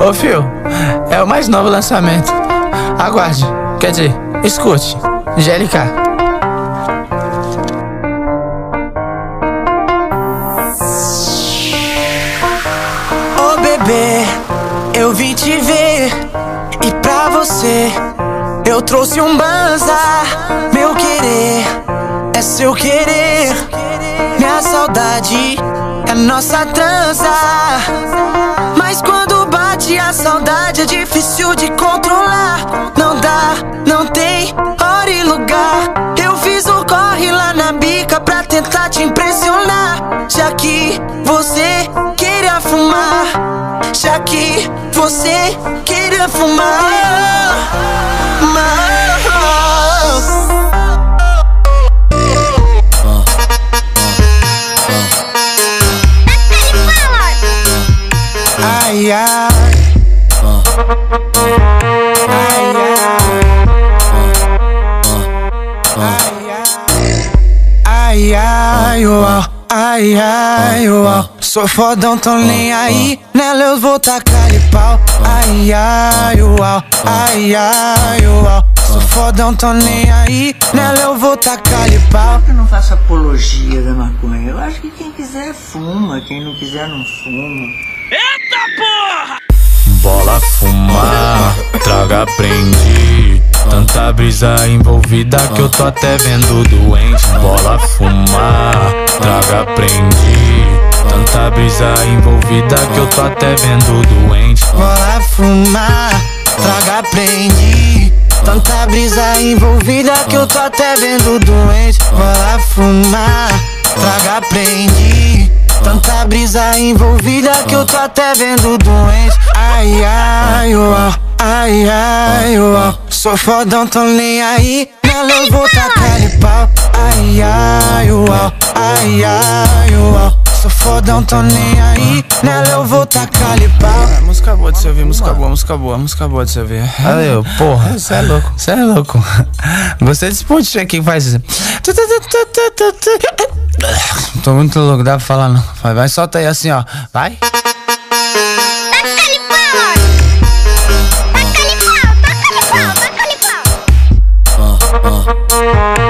Ô fio, é o mais novo lançamento. Aguarde, quer dizer, escute. GLK. Ô bebê, eu vim te ver. E pra você eu trouxe um banza. Meu querer é seu querer. Minha saudade é nossa trança. Mas quando bate a saudade é difícil de controlar. Não dá, não tem hora e lugar. Eu fiz um corre lá na bica pra tentar te impressionar. Já que você queria fumar, já que você queria fumar. Ai, ai. Ai, ai, uau. Ai, ai, uau. Sou fodão, tô nem aí. Nela eu vou tacar-lhe pau. Ai, ai, uau. Ai, ai, uau. Sou fodão, tô nem aí. Nela eu vou tacar-lhe pau. Eu não faço apologia da maconha. Eu acho que quem quiser fuma, quem não quiser não fuma. Eita porra! Bola fumar, traga prende. Tanta brisa envolvida que eu tô até vendo doente. Bola fumar, traga prende. Tanta brisa envolvida que eu tô até vendo doente. Bola fumar, traga prende. Tanta brisa envolvida que eu tô até vendo doente. Bola fumar, traga prende. Tanta brisa envolvida que eu tô até vendo doente. Ai, ai, uau. Ai, ai, uau. Sou fodão, tô nem aí. Nela eu vou tacar-lhe pau. Ai, ai, uau. Ai, ai, uau. Sou fodão, tô nem aí. Nela eu vou tacar-lhe pau. Música boa de você ouvir, música boa, música boa, música boa de você ouvir. Valeu, porra. Cê é louco, cê é louco. Gostei desse pontinho aqui que faz isso. Tô muito louco, dá pra falar não. Vai, solta aí assim, ó. Vai. Taca-lhe pau, taca-lhe pau, taca-lhe pau.